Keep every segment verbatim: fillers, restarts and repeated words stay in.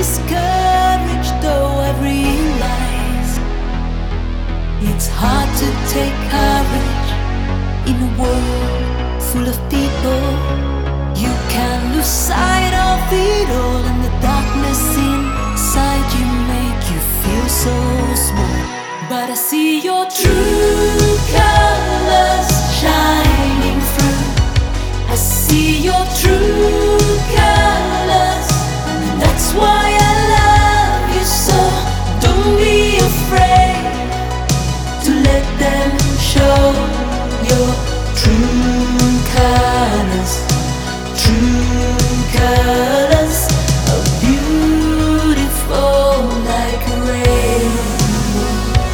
discouraged, though I realize it's hard to take courage in a world full of people. You can lose sight of it all, and the darkness inside you make you feel so small. But I see your true colors shining through. I see your true colors, and that's why I love you so. Don't be afraid to let them show your true colors. True colors are beautiful like a rainbow.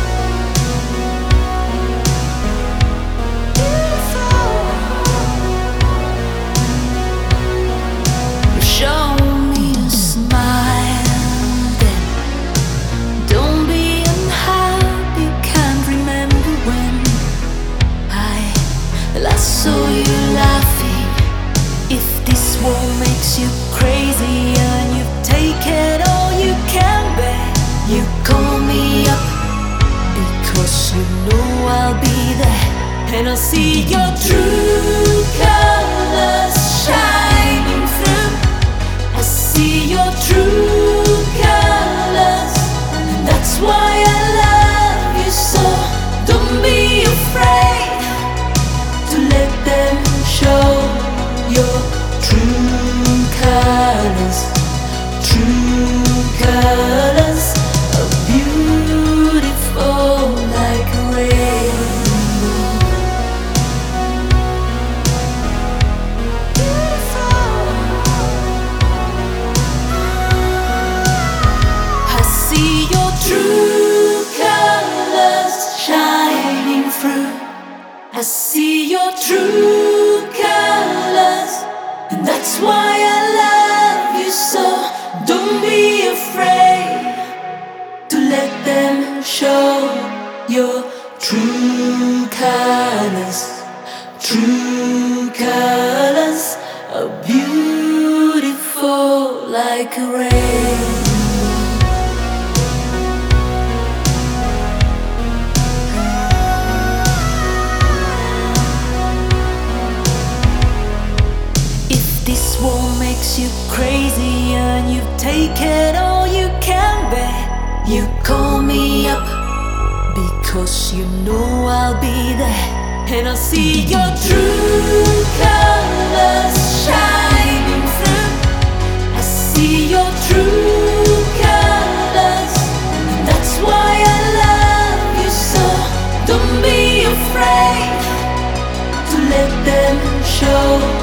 Show me a smile, then don't be unhappy. Can't remember when I last saw you laughing. If this war makes you crazy and you've taken all you can bear, you call me up because you know I'll be there. And I'll see your true colors shining through. I see your true colors, and that's why I love you so. Don't be afraid to let them show your true colors. True colors are beautiful like a rainbow. I see your true colors shining through. I see your true colors, and that's why I love you so. Don't be afraid to let them show your true colors. True colors are beautiful like a rainbow. This war makes you crazy and you've taken all you can bear, you call me up because you know I'll be there. And I'll see your true colors shining through. I see your true colors, and that's why I love you so. Don't be afraid to let them show